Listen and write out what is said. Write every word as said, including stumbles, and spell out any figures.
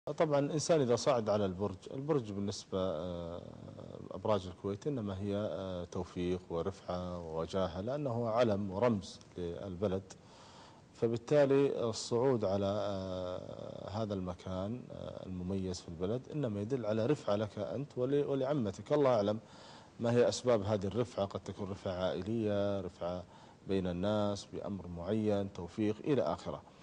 طبعا الإنسان إذا صعد على البرج، البرج بالنسبة آه، أبراج الكويت إنما هي آه، توفيق ورفعة ووجاهة، لأنه علم ورمز للبلد. فبالتالي الصعود على آه، هذا المكان آه، المميز في البلد إنما يدل على رفعة لك أنت ول- ولعمتك. الله أعلم ما هي أسباب هذه الرفعة، قد تكون رفعة عائلية، رفعة بين الناس بأمر معين، توفيق إلى آخره.